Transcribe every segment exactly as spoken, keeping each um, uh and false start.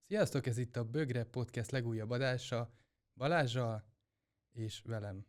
Sziasztok, ez itt a Bögre Podcast legújabb adása Balázsral és velem.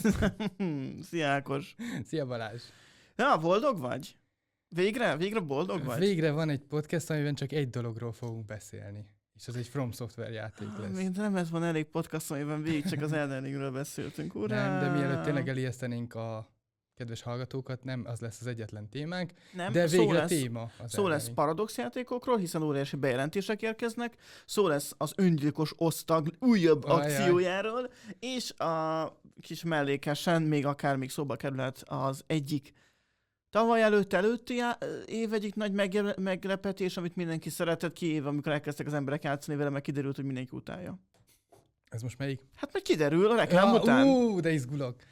Szia Ákos! Szia Balázs! Ja, boldog vagy? Végre? Végre boldog vagy? Végre van egy podcast, amiben csak egy dologról fogunk beszélni. És az egy From Software játék lesz. Még nem ez van elég podcast, amiben végig csak az Elden Ringről beszéltünk. Urá! Nem, de mielőtt tényleg elijesztenénk a kedves hallgatókat, nem az lesz az egyetlen témánk, nem, de végre lesz, téma az Szó lesz Ring. Paradox játékokról, hiszen óriási bejelentések érkeznek, szó lesz az öngyilkos osztag újabb Ajaj. akciójáról, és a kis mellékesen még akár még szóba kerülhet az egyik tavaly előtt előtti á- év egyik nagy megje- meglepetés, amit mindenki szeretett, kiéve, amikor elkezdtek az emberek játszani vele, meg kiderült, hogy mindenki utálja. Ez most melyik? Hát meg kiderül a reklám Ja, után. Ú, de izgulok.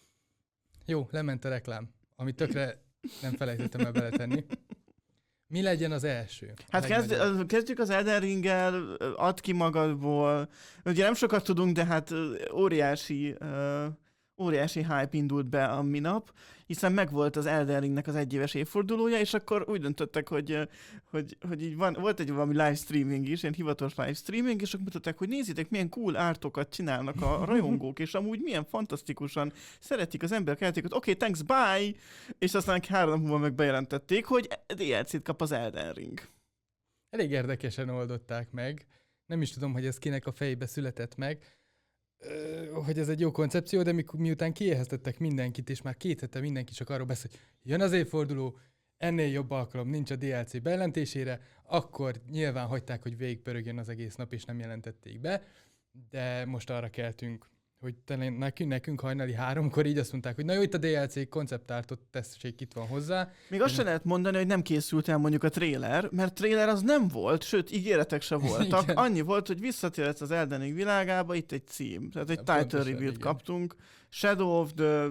Jó, lement a reklám, amit tökre nem felejtettem el beletenni. Mi legyen az első? Hát kezd, Legnagyobb. kezdjük az Elden Ringgel, add ki magadból. Ugye nem sokat tudunk, de hát óriási, uh, óriási hype indult be a minap, hiszen megvolt az Elden Ringnek az egyéves évfordulója, és akkor úgy döntöttek, hogy, hogy, hogy így van, volt egy valami live streaming is, ilyen hivatalos live streaming, és akkor mutatták, hogy nézzétek, milyen cool artokat csinálnak a rajongók, és amúgy milyen fantasztikusan szeretik az emberek játékot. Oké, okay, thanks, bye! És aztán három nap múlva meg bejelentették, hogy dé el cét kap az Elden Ring. Elég érdekesen oldották meg. Nem is tudom, hogy ez kinek a fejébe született meg, ö, hogy ez egy jó koncepció, de mi, miután kiéheztettek mindenkit, és már két hete mindenki csak arról beszél, hogy jön az évforduló, ennél jobb alkalom nincs a dé el cé bejelentésére, akkor nyilván hagyták, hogy végigpörögjön az egész nap, és nem jelentették be, de most arra keltünk, hogy talán nekünk, nekünk hajnali háromkor így azt mondták, hogy na jó, itt a dé el cé konceptártot tessék, itt van hozzá. Még azt sem lehet mondani, hogy nem készült el mondjuk a trailer, mert trailer az nem volt, sőt, ígéretek se voltak. Igen. Annyi volt, hogy visszatérhetsz az Elden Ring világába, itt egy cím. Tehát egy title Pontosan, review-t igen. kaptunk. Shadow of the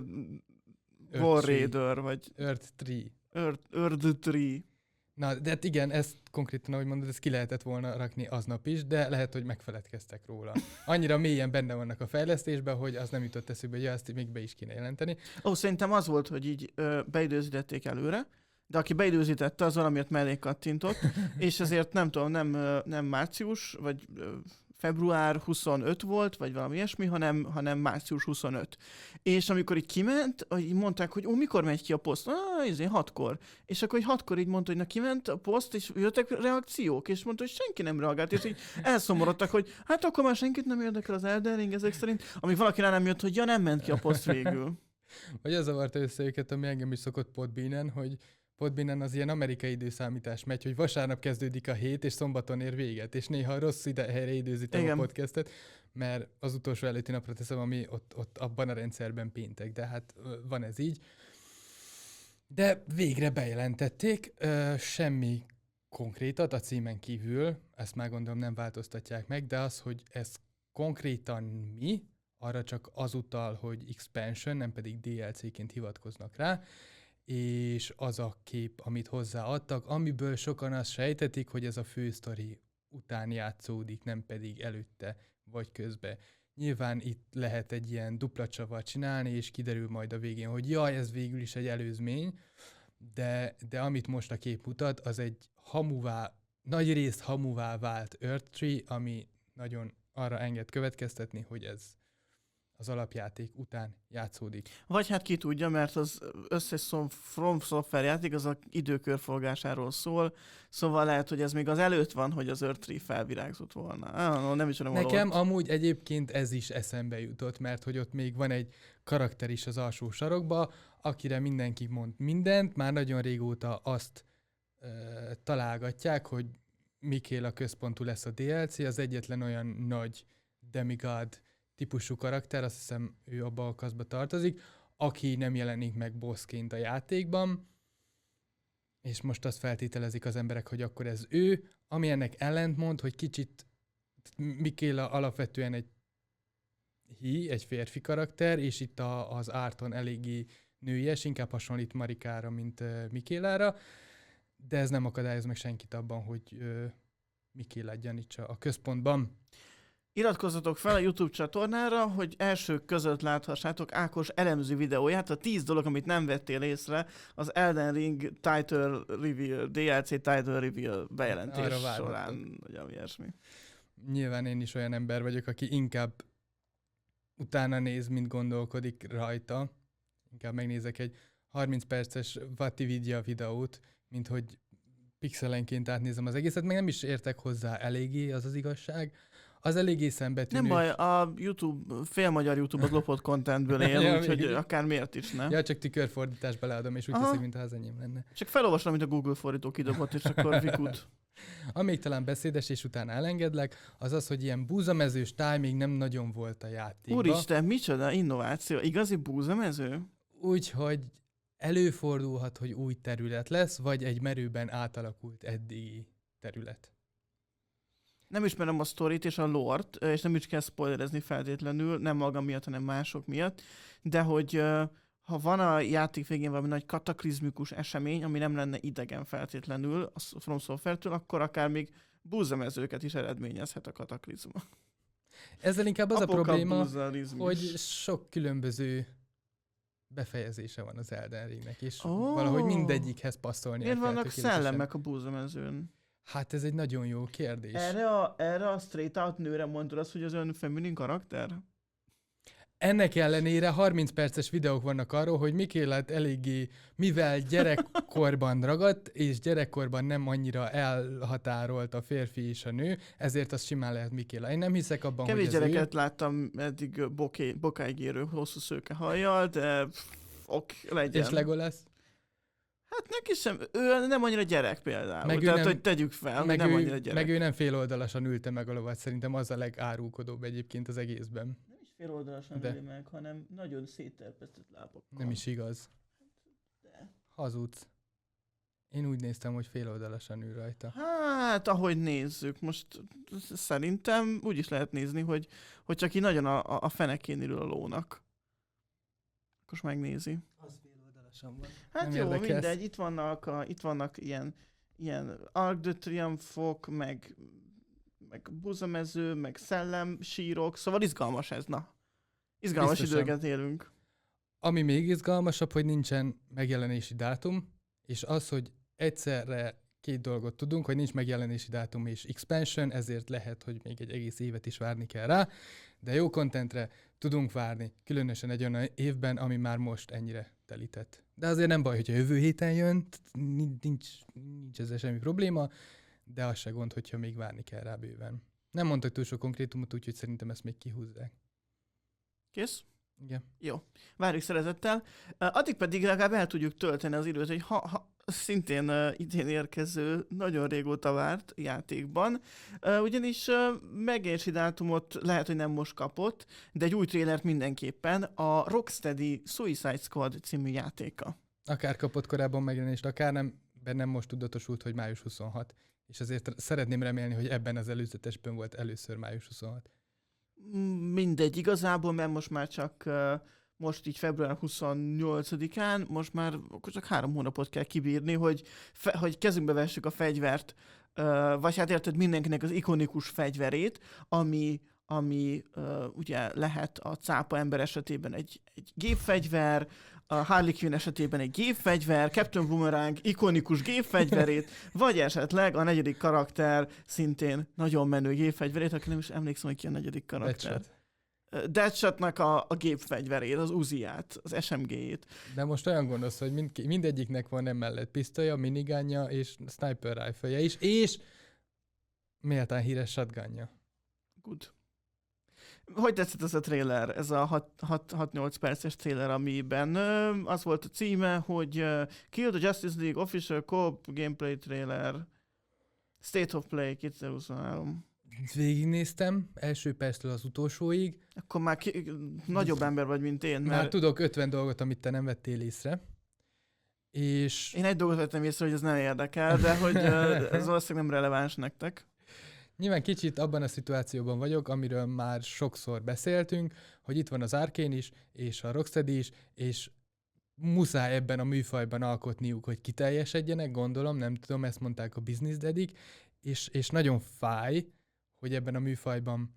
War Tree. Raider, vagy Earth Tree. Earth, Earth Tree. Na, de hát igen, ezt konkrétan, ahogy mondod, ezt ki lehetett volna rakni aznap is, de lehet, hogy megfeledkeztek róla. Annyira mélyen benne vannak a fejlesztésben, hogy az nem jutott eszükbe, hogy ja, ezt még be is kéne jelenteni. Ó, szerintem az volt, hogy így ö, beidőzítették előre, de aki beidőzítette, az valamiért mellé kattintott, és ezért nem tudom, nem, ö, nem március, vagy ö, február huszonöt volt, vagy valami ilyesmi, hanem, hanem március huszonöt. És amikor így kiment, így mondták, hogy ó, mikor megy ki a poszt? Ah, ezért hatkor. És akkor így hatkor így mondta, hogy na kiment a poszt, és jöttek reakciók, és mondta, hogy senki nem reagált, és így elszomorodtak, hogy hát akkor már senkit nem érdekel az Elden Ring ezek szerint, amíg valakinál nem jött, hogy ja, nem ment ki a poszt végül. Vagy az zavarta össze őket, ami engem is szokott Podbeanen, hogy Podbeanen az ilyen amerikai időszámítás megy, hogy vasárnap kezdődik a hét, és szombaton ér véget, és néha rossz ide, helyre időzítem Igen. a podcastet, mert az utolsó előtti napra teszem, ami ott, ott abban a rendszerben péntek, de hát ö, van ez így. De végre bejelentették, ö, semmi konkrétat a címen kívül, ezt már gondolom nem változtatják meg, de az, hogy ez konkrétan mi, arra csak az utal, hogy expansion, nem pedig dé el cé-ként hivatkoznak rá, és az a kép, amit hozzáadtak, amiből sokan azt sejtetik, hogy ez a fősztori után játszódik, nem pedig előtte vagy közbe. Nyilván itt lehet egy ilyen dupla csavar csinálni, és kiderül majd a végén, hogy jaj, ez végül is egy előzmény, de, de amit most a kép mutat, az egy hamuvá, nagy részt hamuvá vált Earth Tree, ami nagyon arra enged következtetni, hogy ez az alapjáték után játszódik. Vagy hát ki tudja, mert az összes szom- From Software játék az a időkörforgásáról szól, szóval lehet, hogy ez még az előtt van, hogy az Earth Tree felvirágzott volna. Ah, nem is tudom, Nekem ott. amúgy egyébként ez is eszembe jutott, mert hogy ott még van egy karakter is az alsó sarokba, akire mindenki mond mindent, már nagyon régóta azt ö, találgatják, hogy Mikéla központú lesz a dé el cé, az egyetlen olyan nagy demigod típusú karakter, azt hiszem ő abba a kaszba tartozik, aki nem jelenik meg bossként a játékban, és most azt feltételezik az emberek, hogy akkor ez ő, ami ennek ellentmond, hogy kicsit Mikéla alapvetően egy hí, egy férfi karakter, és itt a, az árton eléggé nőies, inkább hasonlít Marikára, mint uh, Mikélára, de ez nem akadályoz meg senkit abban, hogy uh, Mikéla gyanítsa a központban. Iratkozzatok fel a YouTube csatornára, hogy elsők között láthassátok Ákos elemző videóját, a tíz dolog, amit nem vettél észre, az Elden Ring Title Reveal, dé el cé Title Reveal bejelentés során, vagy ami ilyesmi. Nyilván én is olyan ember vagyok, aki inkább utána néz, mint gondolkodik rajta. Inkább megnézek egy harminc perces Vati Vidya videót, mint hogy pixelenként átnézem az egészet, meg nem is értek hozzá eléggé, az az igazság. Az eléggé szembetűnő. Nem baj, a YouTube, félmagyar YouTube az lopott contentből él, ja, úgyhogy akár miért is, ne? Ja, csak tükörfordításba leadom, és úgy teszik, mintha az enyém lenne. Csak felolvasom, mint a Google fordító kidobott, és akkor vikut. Amíg talán beszédes, és utána elengedlek, az az, hogy ilyen búzamezős timing nem nagyon volt a játékban. Úristen, micsoda innováció, igazi búzamező? Úgyhogy előfordulhat, hogy új terület lesz, vagy egy merőben átalakult eddigi terület. Nem ismerem a sztorit és a lore-t, és nem is kell spoilerezni feltétlenül, nem magam miatt, hanem mások miatt, de hogy ha van a játék végén valami nagy kataklizmikus esemény, ami nem lenne idegen feltétlenül a From Software-től, akkor akár még búzamezőket is eredményezhet a kataklizma. Ezzel inkább az a probléma, hogy sok különböző befejezése van az Elden Ringnek, és oh. valahogy mindegyikhez passzolni. Miért vannak szellemek a búzamezőn? Hát ez egy nagyon jó kérdés. Erre a, erre a straight out nőre mondod azt, hogy az ön feminin karakter? Ennek ellenére harminc perces videók vannak arról, hogy Mikélet eléggé, mivel gyerekkorban ragadt, és gyerekkorban nem annyira elhatárolt a férfi és a nő, ezért az simán lehet Mikéla. Én nem hiszek abban, Kevés hogy ez gyereket ő... láttam eddig boké, bokáig érő hosszú szőke hajjal, de ok, legyen. És Legolas? Hát neki sem, ő nem annyira gyerek például, meg tehát nem, hogy tegyük fel, meg nem ő, annyira gyerek. Meg ő nem féloldalasan ülte meg a lovat, szerintem az a legárulkodóbb egyébként az egészben. Nem is féloldalasan de. üli meg, hanem nagyon szétterpesztett lábakkal. Nem is igaz. De. Hazudsz. Én úgy néztem, hogy féloldalasan ül rajta. Hát, ahogy nézzük, most szerintem úgy is lehet nézni, hogy, hogy csak így nagyon a, a fenekén ül a lónak. Akkor megnézi. Az féloldalasan van. Hát nem jó, érdekes. mindegy, itt vannak, a, itt vannak ilyen, ilyen Arc de Triomphe-ok, meg, meg búzamező, meg szellemsírok, szóval izgalmas ez, na. Izgalmas Biztosan. időket élünk. Ami még izgalmasabb, hogy nincsen megjelenési dátum, és az, hogy egyszerre két dolgot tudunk, hogy nincs megjelenési dátum és expansion, ezért lehet, hogy még egy egész évet is várni kell rá, de jó contentre tudunk várni, különösen egy olyan évben, ami már most ennyire telített. De azért nem baj, hogyha jövő héten jön, nincs, nincs ezzel semmi probléma, de az se gond, hogyha még várni kell rá bőven. Nem mondtak túl sok konkrétumot, úgyhogy szerintem ezt még kihúzzák. Kész? Igen. Jó. Várjuk szeretettel. Uh, addig pedig legalább el tudjuk tölteni az időt, hogy ha, ha szintén uh, idén érkező, nagyon régóta várt játékban, uh, ugyanis uh, megjelenési dátumot lehet, hogy nem most kapott, de egy új trélert mindenképpen, a Rocksteady Suicide Squad című játéka. Akár kapott korábban megjelenést, akár nem, bennem most tudatosult, hogy május huszonhat. És azért szeretném remélni, hogy ebben az előzetesben volt először május huszonhat. Mindegy igazából, mert most már csak uh, most így február huszonnyolcadikán, most már csak három hónapot kell kibírni, hogy, fe, hogy kezünkbe vessük a fegyvert, uh, vagy hát érted mindenkinek az ikonikus fegyverét, ami, ami uh, ugye lehet a cápa ember esetében egy, egy gépfegyver, a Harley Quinn esetében egy gépfegyver, Captain Boomerang ikonikus gépfegyverét, vagy esetleg a negyedik karakter szintén nagyon menő gépfegyverét, aki nem is emlékszem, hogy ki a negyedik karakter. Deadshotnak a, a gépfegyverét, az Uzi-ját, az es em gé-jét. De most olyan gondolsz, hogy mind, mindegyiknek van emellett pisztolya, minigánja és sniper rifle-je is, és méltán híres shotgunja. Good. Hogy tetszett ez a trailer, ez a hat-nyolc perces trailer, amiben ö, az volt a címe, hogy uh, Kill the Justice League Official Co-op Gameplay Trailer State of Play kétezer-huszonhárom. Végignéztem, első perctől az utolsóig. Akkor már ki, nagyobb ember vagy, mint én. Mert... Már tudok ötven dolgot, amit te nem vettél észre. És... Én egy dolgot vettem észre, hogy ez nem érdekel, de hogy uh, ez valószínűleg nem releváns nektek. Nyilván kicsit abban a szituációban vagyok, amiről már sokszor beszéltünk, hogy itt van az Arkane is, és a Rocksteady is, és muszáj ebben a műfajban alkotniuk, hogy kiteljesedjenek, gondolom, nem tudom, ezt mondták a Business Daddy-k, és, és nagyon fáj, hogy ebben a műfajban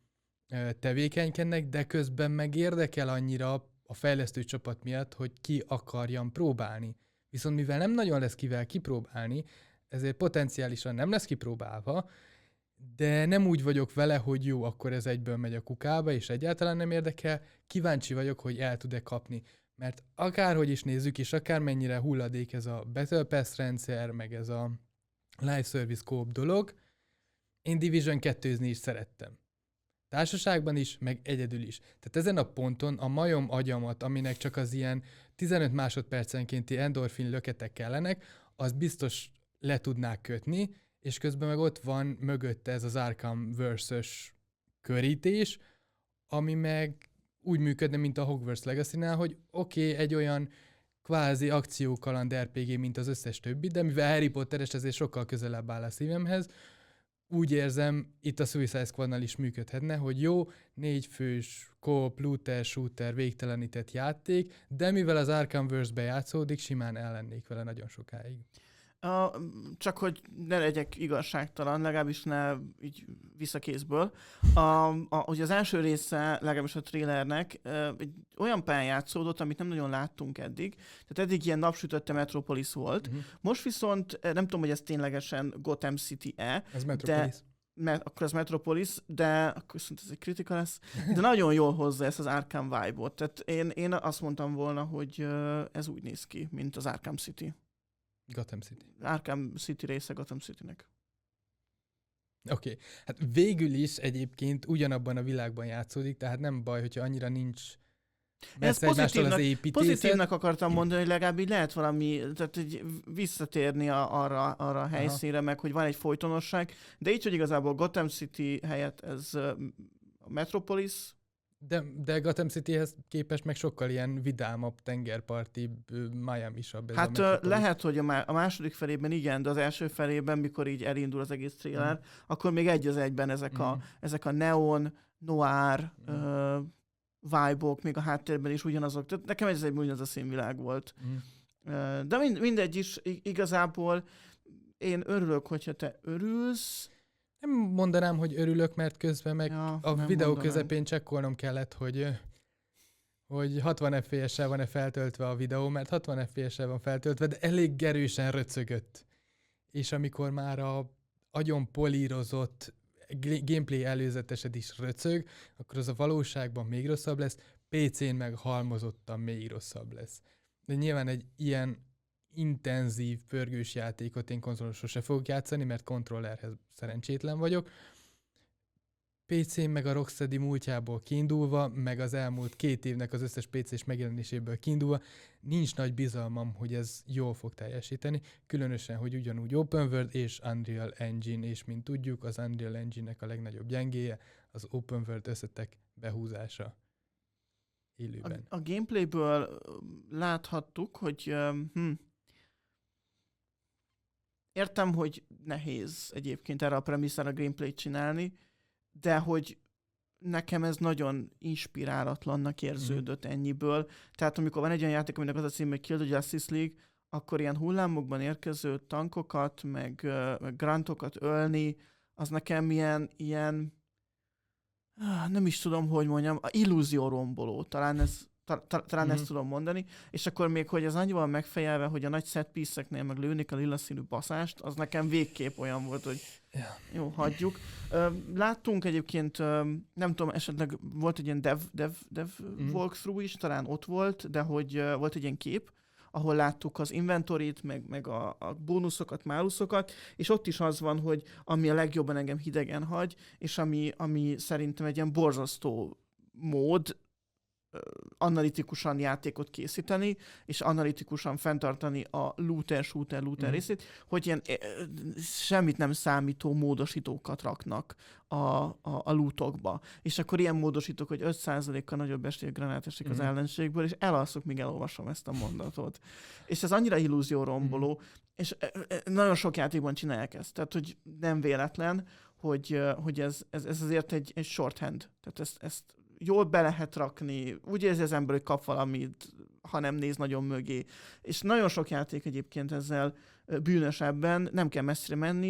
tevékenykednek, de közben meg érdekel annyira a fejlesztő csapat miatt, hogy ki akarjan próbálni. Viszont mivel nem nagyon lesz kivel kipróbálni, ezért potenciálisan nem lesz kipróbálva, de nem úgy vagyok vele, hogy jó, akkor ez egyből megy a kukába, és egyáltalán nem érdekel, kíváncsi vagyok, hogy el tud-e kapni. Mert akárhogy is nézzük, és akármennyire hulladék ez a Battle Pass rendszer, meg ez a Live Service Co-op dolog, én Division kettőzni is szerettem. Társaságban is, meg egyedül is. Tehát ezen a ponton a majom agyamat, aminek csak az ilyen tizenöt másodpercenkénti endorfin löketek kellenek, az biztos le tudnák kötni, és közben meg ott van mögötte ez az Arkham versus körítés, ami meg úgy működne, mint a Hogwarts Legacy-nál, hogy oké, okay, egy olyan kvázi akciókaland er pé gé, mint az összes többi, de mivel Harry Potteres, ezért sokkal közelebb áll a szívemhez, úgy érzem, itt a Suicide Squadnál is működhetne, hogy jó, négy fős, co-op, looter, shooter, végtelenített játék, de mivel az Arkhamverse-be játszódik, simán ellennék vele nagyon sokáig. Uh, csak hogy ne legyek igazságtalan, legalábbis ne így visszakészből. A, a, ugye az első része, legalábbis a trailernek uh, egy olyan pályán játszódott, amit nem nagyon láttunk eddig. Tehát eddig ilyen napsütötte Metropolis volt. Uh-huh. Most viszont nem tudom, hogy ez ténylegesen Gotham City-e. Ez Metropolis. De, mert akkor ez Metropolis, de akkor viszont ez egy kritika lesz. De nagyon jól hozza ezt az Arkham vibe-ot. Tehát én, én azt mondtam volna, hogy uh, ez úgy néz ki, mint az Arkham City. Gotham City. Arkham City része Gotham Citynek. Oké. Okay. Hát végül is egyébként ugyanabban a világban játszódik, tehát nem baj, hogyha annyira nincs messze egymástól az építészet. Pozitívnak akartam mondani, hogy legalább így lehet valami, tehát így visszatérni a, arra, arra a helyszínre, meg hogy van egy folytonosság, de így, hogy igazából Gotham City helyett ez a Metropolis. De, de Gotham Cityhez képest meg sokkal ilyen vidámabb, tengerpartibb, Miami-sabb ez hát a lehet, hogy a, má- a második felében igen, de az első felében, mikor így elindul az egész trailer, mm. akkor még egy az egyben ezek, mm. a, ezek a neon, noir mm. uh, vibe-ok, még a háttérben is ugyanazok. Tehát nekem ez egy ugyanaz a színvilág volt. Mm. Uh, de mind, mindegy is, igazából én örülök, hogyha te örülsz. Nem mondanám, hogy örülök, mert közben meg ja, a videó mondanám. Közepén csekkolnom kellett, hogy, hogy hatvan ef pé es-sel van-e feltöltve a videó, mert hatvan ef pé es-sel van feltöltve, de elég gerősen röcögött. És amikor már a agyon polírozott gameplay előzetesed is röcög, akkor az a valóságban még rosszabb lesz, pé cén meg halmozottan még rosszabb lesz. De nyilván egy ilyen intenzív, pörgős játékot én konzolon sose fogok játszani, mert kontrollerhez szerencsétlen vagyok. pé cén meg a Rocksteady múltjából kiindulva, meg az elmúlt két évnek az összes pé cés megjelenéséből kiindulva, nincs nagy bizalmam, hogy ez jól fog teljesíteni, különösen, hogy ugyanúgy Open World és Unreal Engine, és mint tudjuk, az Unreal Engine-nek a legnagyobb gyengéje az Open World összetek behúzása élőben. A, a gameplayből láthattuk, hogy um, hm, értem, hogy nehéz egyébként erre a premisszára gameplayt csinálni, de hogy nekem ez nagyon inspirálatlannak érződött mm. ennyiből. Tehát amikor van egy olyan játék, aminek az a cím, hogy Kill the Justice League, akkor ilyen hullámokban érkező tankokat, meg, meg grantokat ölni, az nekem ilyen, ilyen nem is tudom, hogy mondjam, illúzió romboló. Talán ez Talán mm-hmm. ezt tudom mondani, és akkor még, hogy az annyival megfejelve, hogy a nagy set piece-eknél meg lőni a lila színű baszást, az nekem végképp olyan volt, hogy yeah. jó, hagyjuk. Láttunk egyébként, nem tudom, esetleg volt egy ilyen dev, dev, dev mm-hmm. walkthrough is, talán ott volt, de hogy volt egy ilyen kép, ahol láttuk az inventorit, meg, meg a, a bónuszokat, máluszokat, és ott is az van, hogy ami a legjobban engem hidegen hagy, és ami, ami szerintem egy ilyen borzasztó mód, analitikusan játékot készíteni, és analitikusan fenntartani a looter, shooter, looter mm. részét, hogy ilyen semmit nem számító módosítókat raknak a, a, a lootokba. És akkor ilyen módosítók, hogy öt százalékkal nagyobb esélygranát esik mm. az ellenségből, és elalszok, míg elolvasom ezt a mondatot. És ez annyira illúzió romboló, mm. és nagyon sok játékban csinálják ezt. Tehát, hogy nem véletlen, hogy, hogy ez, ez, ez azért egy, egy shorthand. Tehát ezt, ezt jól be lehet rakni, úgy érzi az ember, hogy kap valamit, ha nem néz nagyon mögé. És nagyon sok játék egyébként ezzel bűnös ebben, nem kell messzire menni.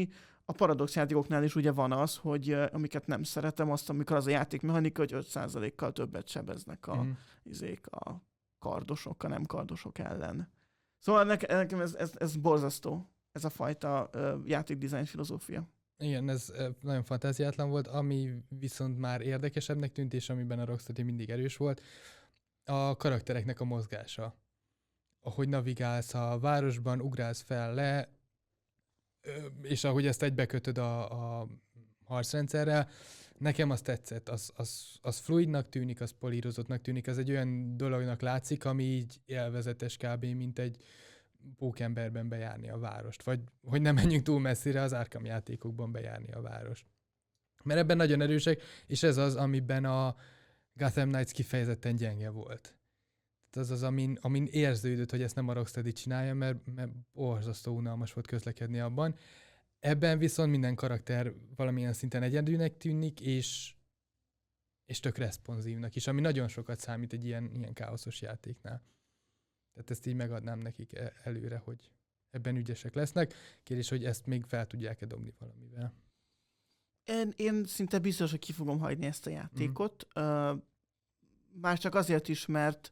a Paradox játékoknál is ugye van az, hogy uh, amiket nem szeretem, azt amikor az a játékmechanika, hogy öt százalékkal többet sebeznek a, mm. izék, a kardosok, a nem kardosok ellen. Szóval nekem ez, ez, ez borzasztó, ez a fajta uh, játékdesign filozófia. Igen, ez nagyon fantáziátlan volt, ami viszont már érdekesebbnek tűnt, és amiben a Rocksteady mindig erős volt, a karaktereknek a mozgása. Ahogy navigálsz a városban, ugrálsz fel le, és ahogy ezt egybekötöd a, a harcrendszerrel, nekem az tetszett, az, az, az fluidnak tűnik, az polírozottnak tűnik, az egy olyan dolognak látszik, ami így élvezetes kb. Mint egy pókemberben bejárni a várost, vagy hogy nem menjünk túl messzire, az Arkham játékokban bejárni a várost. Mert ebben nagyon erősek, és ez az, amiben a Gotham Knights kifejezetten gyenge volt. Az az, amin, amin érződött, hogy ezt nem a Rocksteady csinálja, mert, mert borzasztó unalmas volt közlekedni abban. Ebben viszont minden karakter valamilyen szinten egyedülnek tűnik, és, és tök responsívnak is, ami nagyon sokat számít egy ilyen, ilyen káoszos játéknál. Tehát ezt így megadnám nekik előre, hogy ebben ügyesek lesznek. Kérdés, hogy ezt még fel tudják-e dobni valamivel. Én, én szinte biztos, hogy ki fogom hagyni ezt a játékot. Mm. Uh, már csak azért is, mert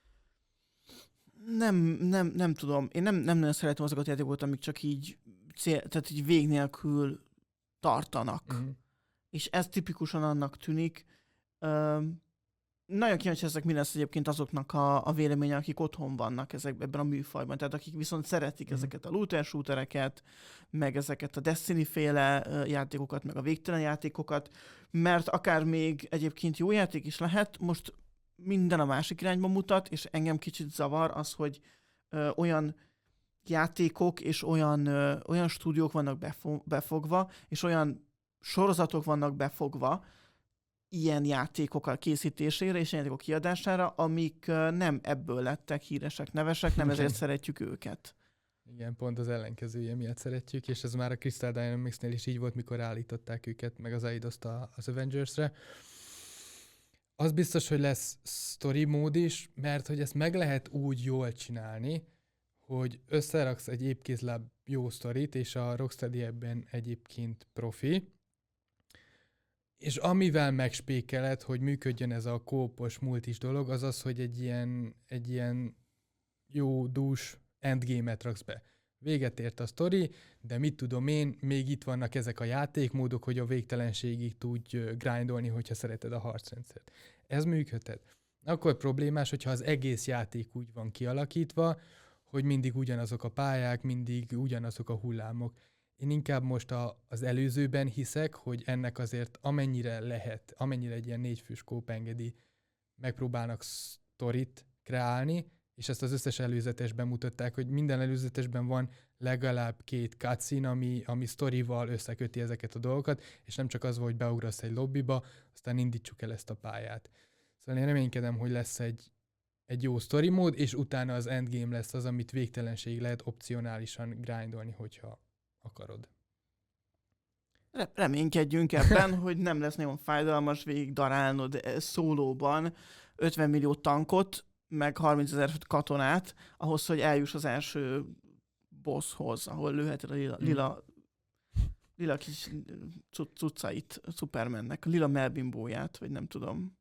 nem, nem, nem tudom. Én nem, nem nagyon szeretem azokat a játékokat, amik csak így, cél, tehát így vég nélkül tartanak. Mm. És ez tipikusan annak tűnik. Uh, Nagyon kíváncsi ezek mi lesz egyébként azoknak a, a véleménye, akik otthon vannak ezek, ebben a műfajban. Tehát akik viszont szeretik mm. ezeket a looter shootereket, meg ezeket a Destiny-féle játékokat, meg a végtelen játékokat, mert akár még egyébként jó játék is lehet, most minden a másik irányba mutat, és engem kicsit zavar az, hogy ö, olyan játékok és olyan, ö, olyan stúdiók vannak befo- befogva, és olyan sorozatok vannak befogva, ilyen játékokkal készítésére és játékok kiadására, amik nem ebből lettek híresek, nevesek, nem ezért szeretjük őket. Igen, pont az ellenkezője miatt szeretjük, és ez már a Crystal Dynamics-nél is így volt, mikor állították őket, meg az Eidos-t az Avengers-re. Az biztos, hogy lesz story mód is, mert hogy ezt meg lehet úgy jól csinálni, hogy összeraksz egy épkézláb jó sztorit, és a Rocksteady ebben egyébként profi, és amivel megspékeled, hogy működjön ez a kópos multis dolog, az az, hogy egy ilyen, egy ilyen jó dús endgame-et raksz be. Véget ért a sztori, de mit tudom én, még itt vannak ezek a játékmódok, hogy a végtelenségig tudj grindolni, hogyha szereted a harcrendszert. Ez működhet. Akkor problémás, hogyha az egész játék úgy van kialakítva, hogy mindig ugyanazok a pályák, mindig ugyanazok a hullámok. Én inkább most a, az előzőben hiszek, hogy ennek azért amennyire lehet, amennyire egy ilyen négyfős kóp engedi, megpróbálnak sztorit kreálni, és ezt az összes előzetesben mutatták, hogy minden előzetesben van legalább két cutscene, ami, ami sztorival összeköti ezeket a dolgokat, és nem csak az van, hogy beugrasz egy lobbiba, aztán indítsuk el ezt a pályát. Szóval én reménykedem, hogy lesz egy, egy jó story mód, és utána az endgame lesz az, amit végtelenség lehet opcionálisan grindolni, hogyha akarod. Reménykedjünk ebben, hogy nem lesz nagyon fájdalmas végig darálnod szólóban ötven millió tankot, meg harmincezer katonát, ahhoz, hogy eljuss az első bosshoz, ahol lőheted a lila, lila, lila kis cuccait Supermannek, a lila melbimbóját, vagy nem tudom.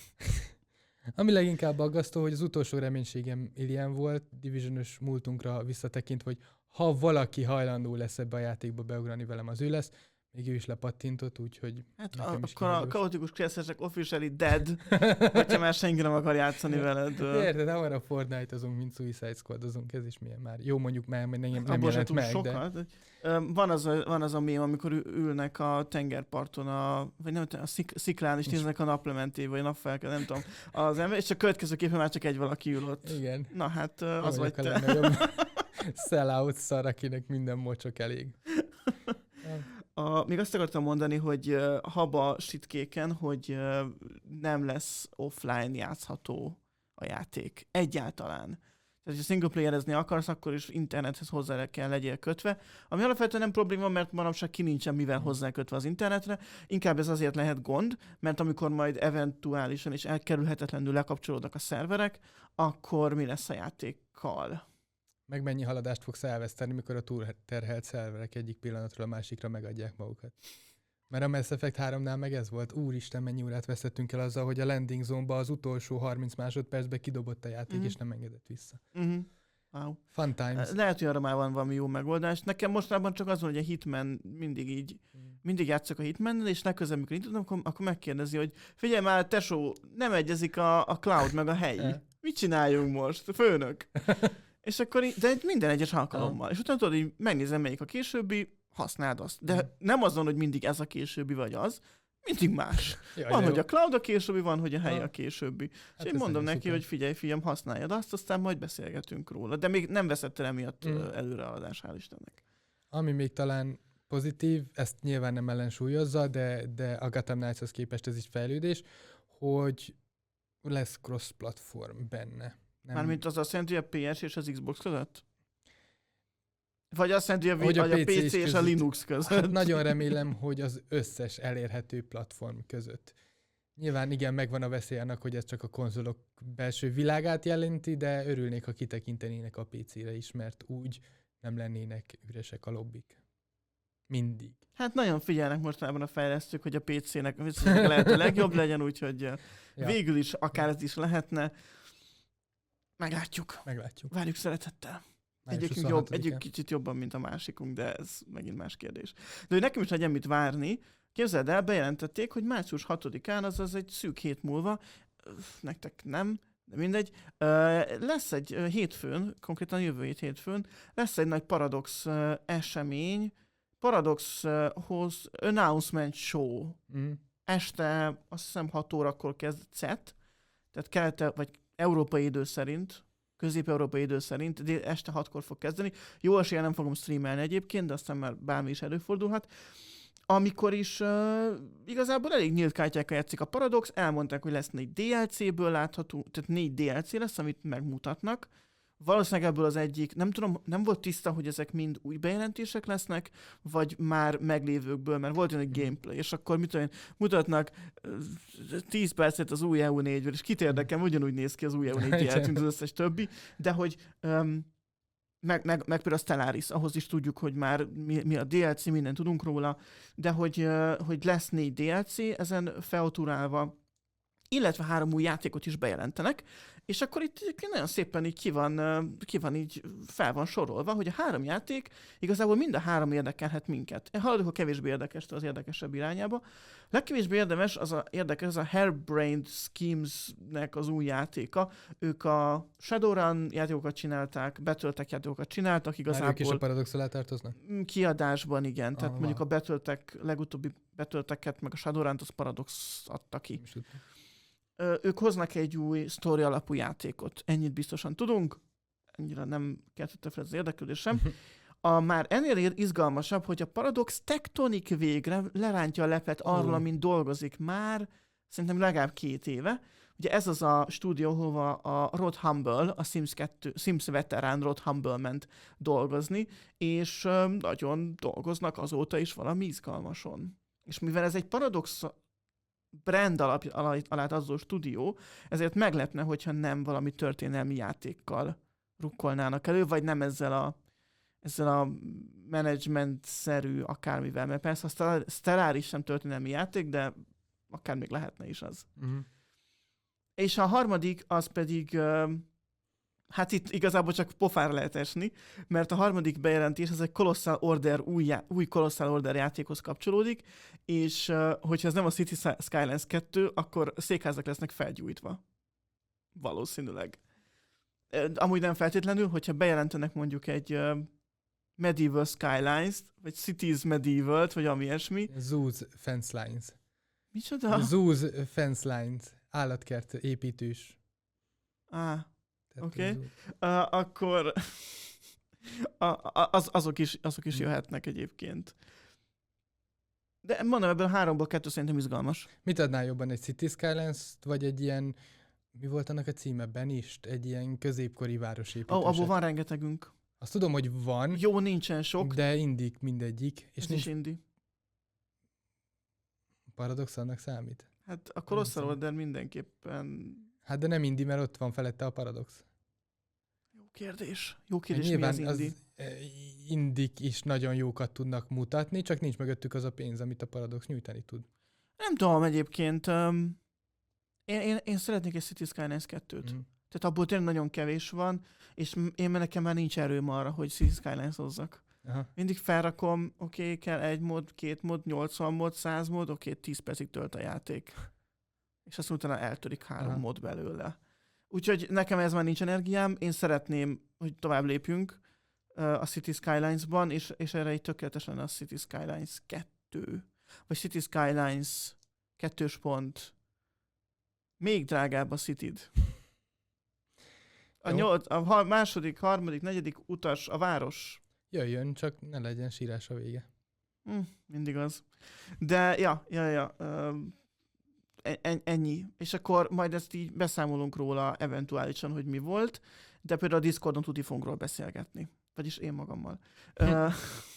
Ami leginkább aggasztó, hogy az utolsó reménységem ilyen volt, Division-ös múltunkra visszatekintve, hogy ha valaki hajlandó lesz ebbe a játékba beugrani velem, az ő lesz, még ő is lepattintott, úgyhogy hát a, akkor a kaotikus kresszesek officially dead, hogyha már senki nem akar játszani veled. Érted, hamar a Fortnite-ozunk, mint Suicide Squad-ozunk, ez is milyen már. Jó, mondjuk már, mert nem, nem jelent meg, sokat. De... Van az, a, van az a mém, amikor ülnek a tengerparton, a, vagy nem, a szik, sziklán, és néznek a naplementébe, vagy a napfelkel, nem tudom, az ember, és a következő képen már csak egy valaki ül ott. Igen. Na hát, az vagy te. Sellout szar, akinek minden mocsok elég. A, még azt akartam mondani, hogy uh, haba sitkéken, hogy uh, nem lesz offline játszható a játék. Egyáltalán. Tehát, ha single playerezni akarsz, akkor is internethez hozzá kell legyél kötve. Ami alapvetően nem probléma, mert manapság ki nincsen mivel hozzá kötve az internetre. Inkább ez azért lehet gond, mert amikor majd eventuálisan és elkerülhetetlenül lekapcsolódnak a szerverek, akkor mi lesz a játékkal? Meg mennyi haladást fogsz elveszteni, mikor a túlterhelt szerverek egyik pillanatról a másikra megadják magukat. Mert a Mass Effect háromnál meg ez volt. Úristen, mennyi órát vesztettünk el azzal, hogy a landing zone-ba az utolsó harminc másodpercben kidobott a játék, mm. és nem engedett vissza. Mm-hmm. Wow. Fun times. Lehet, hogy arra már van valami jó megoldás. Nekem mostanában csak az van, hogy a Hitman mindig így, mm. mindig játszok a Hitmannel, és legközelebb, amikor így tudom, akkor, akkor megkérdezi, hogy figyelj már, tesó, nem egyezik a, a cloud meg a helyi. Mit csináljunk most, főnök? És akkor így, de minden egyes alkalommal. Uh. És utána tudod, hogy megnézem, melyik a későbbi, használd azt. De mm. nem azon, hogy mindig ez a későbbi vagy az, mindig más. Jaj, van, hogy jó. A cloud a későbbi, van, hogy a hely a későbbi. Hát és én mondom neki, szuper. Hogy figyelj, fiam, használjad azt, aztán majd beszélgetünk róla. De még nem veszett el emiatt mm. előreadás, hál' Istennek. Ami még talán pozitív, ezt nyilván nem ellensúlyozza, de, de a Gotham Knights-hoz képest ez is fejlődés, hogy lesz cross-platform benne. Nem... Mármint az azt jelenti, hogy a pé es és az Xbox között? Vagy azt jelenti, hogy a, a, a pé cé és a Linux között? Hát nagyon remélem, hogy az összes elérhető platform között. Nyilván igen, megvan a veszély annak, hogy ez csak a konzolok belső világát jelenti, de örülnék, ha kitekintenének a pé cére is, mert úgy nem lennének üresek a lobbik. Mindig. Hát nagyon figyelnek mostanában a fejlesztők, hogy a pé cének a lehető legjobb legyen, úgyhogy ja. végül is akár ez is lehetne. Meglátjuk. Meglátjuk. Várjuk szeretettel. Egyikünk, jobb, egyik kicsit jobban, mint a másikunk, de ez megint más kérdés. De hogy nekem is legyen mit várni, képzeld el, bejelentették, hogy március hatodikán, azaz egy szűk hét múlva, nektek nem, de mindegy, lesz egy hétfőn, konkrétan jövő hét hétfőn, lesz egy nagy Paradox esemény, Paradoxhoz Announcement Show. Mm. Este, azt hiszem hat órakor kezd cét, tehát kelete, vagy európai idő szerint, közép-európai idő szerint, de este hatkor fog kezdeni. Jó eséllyel nem fogom streamelni egyébként, de aztán már bármi is előfordulhat. Amikor is uh, igazából elég nyílt kártyákkal játszik a Paradox, elmondták, hogy lesz négy dé el cé-ből látható, tehát négy dé el cé lesz, amit megmutatnak. Valószínűleg ebből az egyik, nem tudom, nem volt tiszta, hogy ezek mind új bejelentések lesznek, vagy már meglévőkből, mert volt egy gameplay, és akkor mit tudom én, mutatnak tíz percet az új E U négyről, és kit érdekel, ugyanúgy néz ki az új E U négy, mint az összes többi, de hogy um, meg, meg, meg például a Stellaris, ahhoz is tudjuk, hogy már mi, mi a dé el cé, mindent tudunk róla, de hogy, uh, hogy lesz négy dé el cé ezen felturálva, illetve három új játékot is bejelentenek, és akkor itt nagyon szépen így ki van, ki van így fel van sorolva, hogy a három játék igazából mind a három érdekelhet minket. Haladok a kevésbé érdekes, az érdekesebb irányába. Legkevésbé érdemes az a érdekes, az a Harebrained Schemes-nek az új játéka. Ők a Shadowrun játékokat csinálták, Battletech játékokat csináltak igazából. Már ők is a Paradox alá tartoznak? Kiadásban igen, tehát ah, mondjuk van. A Battletech, legutóbbi Battletech-et, meg a Shadowrun-t az Paradox adta ki. Ők hoznak egy új sztori alapú játékot. Ennyit biztosan tudunk. Ennyire nem keltette fel az érdeklődés sem. A már ennél izgalmasabb, hogy a Paradox Tectonic végre lerántja a leplet arról, amin dolgozik már szerintem legalább két éve. Ugye ez az a stúdió, hova a Rod Humble, a Sims, kettő, Sims veterán Rod Humble ment dolgozni, és nagyon dolgoznak azóta is valami izgalmason. És mivel ez egy Paradox brand alap, alá tartozó stúdió, ezért meglepne, hogyha nem valami történelmi játékkal rukkolnának elő, vagy nem ezzel a, ezzel a management-szerű akármivel, mert persze a Stellaris sem történelmi játék, de akár még lehetne is az. Uh-huh. És a harmadik, az pedig, hát itt igazából csak pofára lehet esni, mert a harmadik bejelentés, ez egy Colossal Order, új, já- új Colossal Order játékhoz kapcsolódik, és uh, hogyha ez nem a City Skylines kettő, akkor székházak lesznek felgyújtva. Valószínűleg. Amúgy nem feltétlenül, hogyha bejelentenek mondjuk egy uh, Medieval Skylines-t, vagy Cities Medieval-t, vagy ami ilyesmi. Zoos Fence Lines. Micsoda? Zoos Fence Lines. Állatkert építős. Ah. Oké, okay. uh, akkor az, azok, is, azok is jöhetnek egyébként. De mondom, ebből a háromból kettő szerintem izgalmas. Mit adnál jobban, egy City Skylines-t, vagy egy ilyen, mi volt annak a címe, Benist? Egy ilyen középkori városépítőset? Ó, oh, abból van rengetegünk. Azt tudom, hogy van. Jó, nincsen sok. De indik mindegyik. És ez nincs... is indi. Paradox annak számít? Hát a Colossal Order mindenképpen... Hát de nem indi, mert ott van felette a Paradox. Jó. Kérdés. Jó kérdés, Nyilván mi az indie? az eh, indik is nagyon jókat tudnak mutatni, csak nincs mögöttük az a pénz, amit a Paradox nyújtani tud. Nem tudom egyébként. Um, én, én, én szeretnék egy City Skylines kettőt. Mm. Tehát abból tényleg nagyon kevés van, és m- én nekem már nincs erőm arra, hogy City Skylines hozzak. Aha. Mindig felrakom, oké, okay, kell egy mod, két mod, nyolcvan mod, száz mod, oké, okay, tíz percig tölt a játék. És azt utána eltörik három Aha. mod belőle. Úgyhogy nekem ez már nincs energiám, én szeretném, hogy tovább lépjünk uh, a City Skylines-ban, és, és erre így tökéletes lenne a City Skylines kettő. Vagy City Skylines kettős pont. Még drágább a Cityd. A, Jó. nyolc, a har- második, harmadik, negyedik utas, a város. Jöjjön, csak ne legyen sírás a vége. Hm, mindig az. De ja, ja, ja. Um, en- ennyi. És akkor majd ezt így beszámolunk róla eventuálisan, hogy mi volt, de például a Discordon tuti fogunk róla beszélgetni. Vagyis én magammal. uh,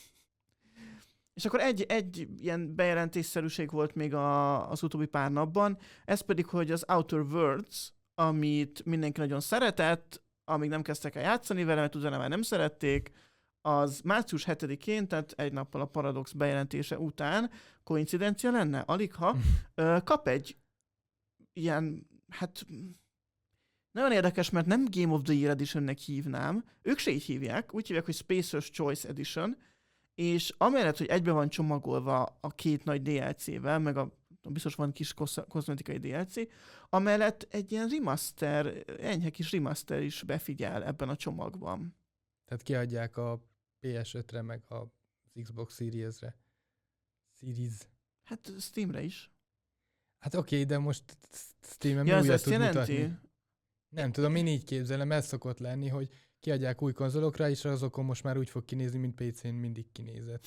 és akkor egy, egy ilyen bejelentésszerűség volt még a, az utóbbi pár napban, ez pedig, hogy az Outer Worlds, amit mindenki nagyon szeretett, amíg nem kezdtek el játszani vele, mert utána már nem szerették, az március hetedikén, tehát egy nappal a Paradox bejelentése után, koincidencia lenne, aligha, ö, kap egy ilyen, hát nagyon érdekes, mert nem Game of the Year Editionnek hívnám, ők se így hívják, úgy hívják, hogy Spacer's Choice Edition, és amellett, hogy egybe van csomagolva a két nagy dé el cé-vel, meg a biztos van kis kosz- kozmetikai dé el cé, amellett egy ilyen remaster, enyhe kis remaster is befigyel ebben a csomagban. Tehát kiadják a pé es ötre, meg az Xbox Series-re. Series. Hát Steamre is. Hát oké, okay, de most Steam-en Ja, ez újat ezt tud jelenti? mutatni. Nem tudom, én így képzelem, ez szokott lenni, hogy kiadják új konzolokra, és azokon most már úgy fog kinézni, mint pé cén mindig kinézett.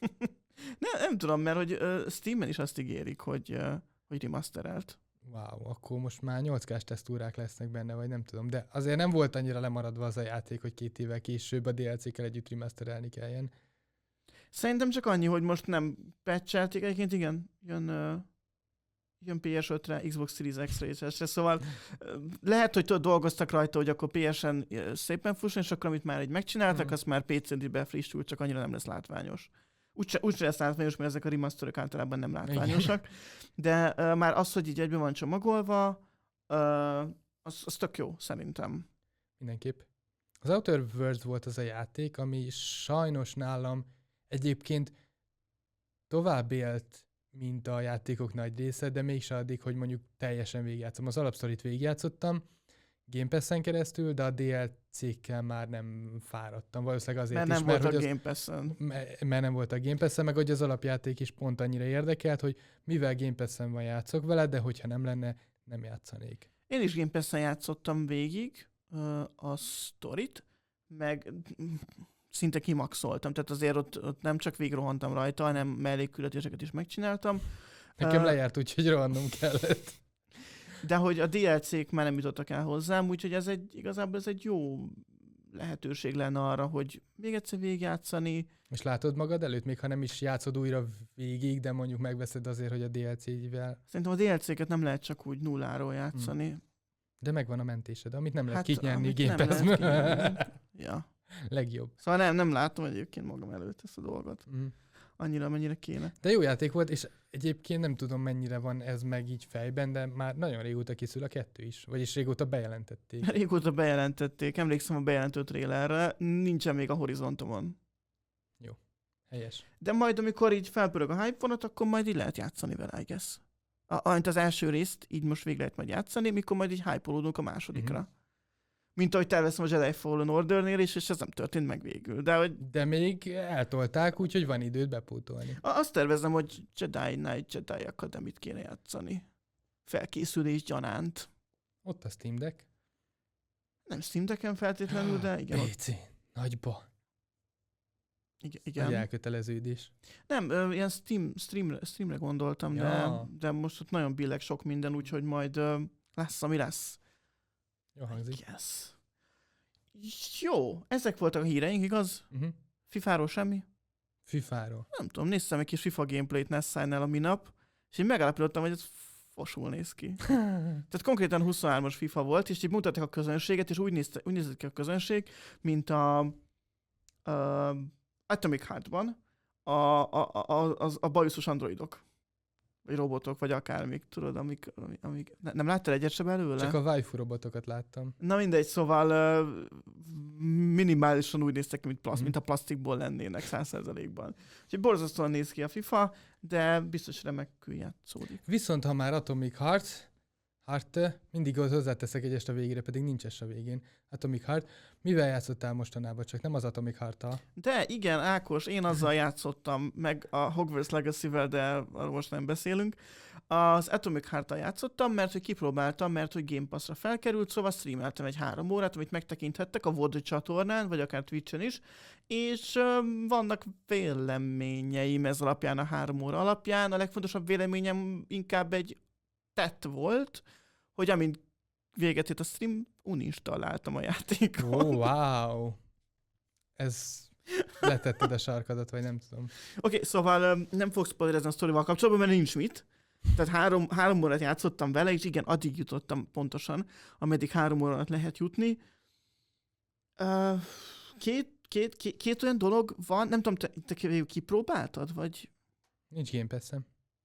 nem, nem tudom, mert hogy uh, Steamen is azt ígérik, hogy, uh, hogy remasterelt. Wow, akkor most már nyolc kás tesztúrák lesznek benne, vagy nem tudom. De azért nem volt annyira lemaradva az a játék, hogy két évvel később a dé el cé-kkel együtt remasterelni kelljen. Szerintem csak annyi, hogy most nem patchelték, egyébként igen, jön, uh, jön pé es ötre, Xbox Series X-re és S-re, szóval uh, lehet, hogy tudod, dolgoztak rajta, hogy akkor pé esen uh, szépen fusson, és akkor amit már így megcsináltak, Mhm. azt már pé cén is befrissült, csak annyira nem lesz látványos. Úgyse, úgyse lesz látványos, mert ezek a remasterek általában nem látványosak. De uh, már az, hogy így egyben van csomagolva, uh, az, az tök jó, szerintem. Mindenképp. Az Outer Worlds volt az a játék, ami sajnos nálam egyébként tovább élt, mint a játékok nagy része, de mégse addig, hogy mondjuk teljesen végigjátszom. Az alapsztorit végigjátszottam Game Pass-en keresztül, de a dé el cé-kkel már nem fáradtam. Valószínűleg azért Mert is, nem mert, volt hogy a az, Game Pass-en. me- mert nem volt a Game Pass-en, meg hogy az alapjáték is pont annyira érdekelt, hogy mivel Game Pass-en van, játszok vele, de hogyha nem lenne, nem játszanék. Én is Game Pass-en játszottam végig uh, a sztorit, meg szinte kimaxoltam, tehát azért ott, ott nem csak végigrohantam rajta, hanem mellékküldetéseket is megcsináltam. Nekem Uh, lejárt úgy, hogy rohannom kellett. De hogy a dé el cé-k már nem jutottak el hozzám, úgyhogy ez egy, igazából ez egy jó lehetőség lenne arra, hogy még egyszer végigjátszani. És látod magad előtt, még ha nem is játszod újra végig, de mondjuk megveszed azért, hogy a dé el cé-vel. Szerintem a dé el cé-ket nem lehet csak úgy nulláról játszani. Hmm. De megvan a mentésed, amit nem lehet Hát, kinyerni amit Game nem lehet Pass-ben. kinyerni. Ja. Legjobb. Szóval nem, nem látom egyébként magam előtt ezt a dolgot. Mm. Annyira, mennyire kéne. De jó játék volt, és egyébként nem tudom, mennyire van ez meg így fejben, de már nagyon régóta készül a kettő is. Vagyis régóta bejelentették. Régóta bejelentették, emlékszem a bejelentő trailerre, nincsen még a horizontomon. Helyes. De majd, amikor így felpörög a hype vonat, akkor majd így lehet játszani vele, I guess. A, amint az első részt így most végre lehet majd játszani, mikor majd így hype-olódunk a másodikra. Mhm. Mint ahogy terveztem a Jedi Fallen Ordernél is, és ez nem történt meg végül. De hogy De még eltolták, úgyhogy van időt bepótolni. a- azt tervezem, hogy Jedi Knight Jedi Academy-t kéne játszani. Felkészülés gyanánt. Ott a Steam Deck. Nem Steam Decken feltétlenül, de igen. pé Ott, cé. Nagyba. igen, Nagy igen. elköteleződés. Nem, ö, ilyen Steam, streamre, streamre gondoltam, Ja. de, de most ott nagyon billeg sok minden, úgyhogy majd ö, lesz, ami lesz. Jó hangzik. Yes. Jó, ezek voltak a híreink, igaz? Uh-huh. Fifáról semmi? Fifáról. Nem tudom, néztem egy kis FIFA gameplayt Nessai-nál a minap, és én megállapítottam, hogy ez fosul néz ki. Tehát konkrétan huszonhármas FIFA volt, és így mutatták a közönséget, és úgy, nézte, úgy nézett ki a közönség, mint a, a Atomic Heart-ban a, a, a, a, a bajuszos androidok. Vagy robotok, vagy akármik, tudod, amik, amik... Nem láttál egyet se belőle? Csak a waifu robotokat láttam. Na mindegy, szóval uh, minimálisan úgy néztek, mint, plaszt, Mm. mint a plastikból lennének száz százalékban. Úgyhogy borzasztóan néz ki a FIFA, de biztos remekül játszódik. Viszont ha már Atomic Heart, Heart, mindig hozzáteszek egyest a végére, pedig nincs es a végén. Atomic Heart. Mivel játszottál mostanában? Csak nem az Atomic Heart-tal. De igen, Ákos, én azzal játszottam, meg a Hogwarts Legacy-vel, de arról most nem beszélünk. Az Atomic Heart-tal játszottam, mert hogy kipróbáltam, mert hogy Game Pass-ra felkerült, szóval streameltem egy három órát, amit megtekinthettek a VOD csatornán, vagy akár Twitch-en is, és um, vannak véleményeim ez alapján, a három óra alapján. A legfontosabb véleményem inkább egy tett volt, hogy amint véget ért a stream, uninstaláltam a játékot. Oh, wow! Ez letetted a sarkadat, vagy nem tudom. Oké, okay, szóval um, nem fogsz spoilerezni a sztorival kapcsolatban, mert nincs mit. Tehát három, három órát játszottam vele, és igen, addig jutottam pontosan, ameddig három órát lehet jutni. Uh, két, két, két, két olyan dolog van, nem tudom, te, te kipróbáltad, vagy... Nincs Game Pass-em.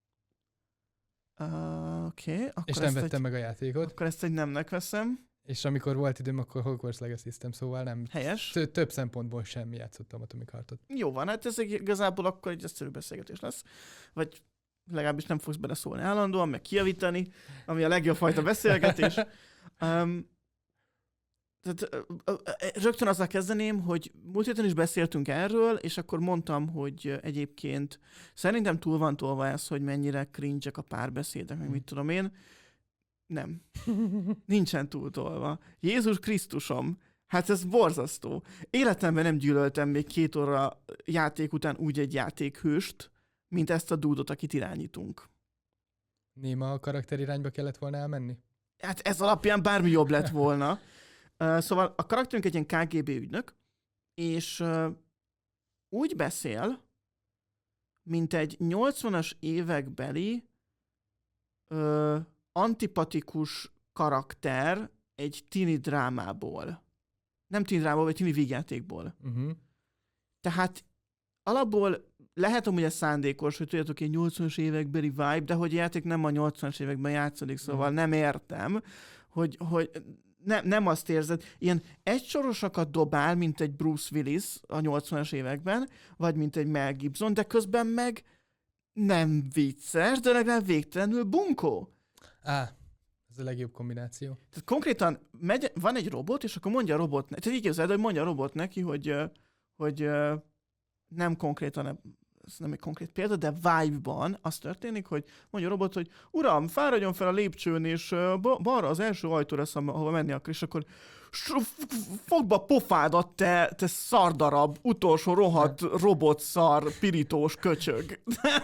Uh, Oké, okay, akkor És nem ezt vettem egy, meg a játékot. akkor ezt egy nemnek veszem. És amikor volt időm, akkor Hogwarts Legacy-ztem, szóval nem. Helyes. T- több szempontból sem játszottam Atomic Heartot. Jó van, hát ez igazából akkor egy egyszerű beszélgetés lesz. Vagy legalábbis nem fogsz beleszólni állandóan, meg kijavítani, ami a legjobb fajta beszélgetés. Um, tehát, rögtön azzal kezdeném, hogy múlt héten is beszéltünk erről, és akkor mondtam, hogy egyébként szerintem túl van tolva ez, hogy mennyire cringe-ek a párbeszédek, meg mit tudom én. Nem. Nincsen túltolva. Jézus Krisztusom, hát ez borzasztó. Életemben nem gyűlöltem még két óra játék után úgy egy játékhőst, mint ezt a dúdot, akit irányítunk. Néma a karakterirányba kellett volna elmenni? Hát ez alapján bármi jobb lett volna. Uh, szóval a karakterünk egy ilyen ká gé bé ügynök, és uh, úgy beszél, mint egy nyolcvanas évekbeli uh, antipatikus karakter egy tini drámából. Nem tini drámából, vagy tini vígjátékból. Uh-huh. Tehát alapból lehet amúgy ez szándékos, hogy tudjátok, egy nyolcvanas évekbeli vibe, de hogy a játék nem a nyolcvanas években játszódik, szóval nem értem, hogy, hogy ne, nem azt érzed, ilyen egysorosakat dobál, mint egy Bruce Willis a nyolcvanas években, vagy mint egy Mel Gibson, de közben meg nem vicces, de legalább végtelenül bunkó. Á, ez a legjobb kombináció. Tehát konkrétan megy, van egy robot, és akkor mondja a robot, tehát így képzeld, hogy mondja a robot neki, hogy, hogy nem konkrétan, ez nem egy konkrét példa, de vibe-ban az történik, hogy mondja a robot, hogy uram, fáradjon fel a lépcsőn, és balra az első ajtó lesz, ahova menni akar, és akkor fogd be a pofádat, te, te szardarab, utolsó rohadt robotszar, pirítós köcsög.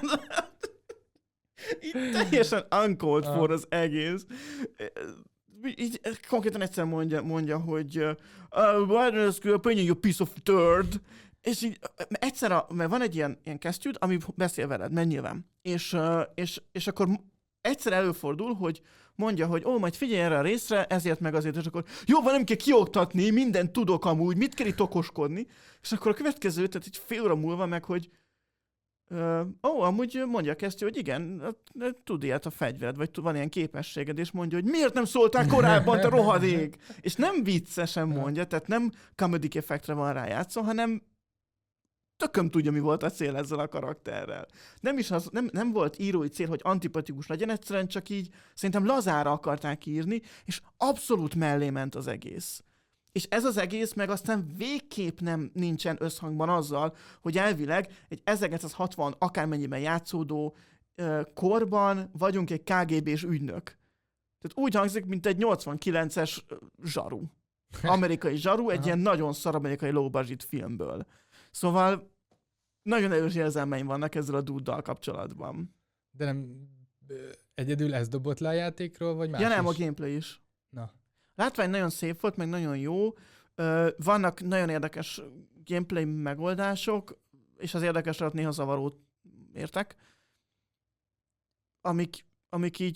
Így teljesen uncalled ah. for az egész. Így konkrétan egyszer mondja, mondja hogy uh, why don't you opinion, you piece of turd? És így egyszer, a, mert van egy ilyen, ilyen kesztyűd, ami beszél veled, mert nyilván. És, uh, és, és akkor egyszer előfordul, hogy mondja, hogy ó, majd figyelj erre a részre, ezért meg azért, és akkor jó, van, nem kell kioktatni, mindent tudok amúgy, mit kell itt okoskodni? És akkor a következő, tehát egy fél óra múlva meg, hogy Uh, ó, amúgy mondja a kesztyű, hogy igen, tud ilyet a fegyvered, vagy van ilyen képességed, és mondja, hogy miért nem szóltál korábban, te rohadék! És nem viccesen mondja, tehát nem comedic effektre van rájátszva, hanem tököm tudja, mi volt a cél ezzel a karakterrel. Nem is az, nem, nem volt írói cél, hogy antipatikus legyen, egyszerűen csak így szerintem lazára akarták írni, és abszolút mellé ment az egész. És ez az egész meg aztán végképp nem nincsen összhangban azzal, hogy elvileg egy ezerkilencszázhatvan akármennyiben játszódó uh, korban vagyunk egy ká gé bé-s ügynök. Tehát úgy hangzik, mint egy nyolcvankilences zsaru. Amerikai zsaru, egy ilyen nagyon szar amerikai low budget filmből. Szóval nagyon erős érzelmeim vannak ezzel a duddal kapcsolatban. De nem egyedül ez dobott le a játékról, vagy más Ja nem, is? a gameplay is. Na. Látvány nagyon szép volt, meg nagyon jó. Vannak nagyon érdekes gameplay megoldások, és az érdekes alatt néha zavarót értek, amik, amik így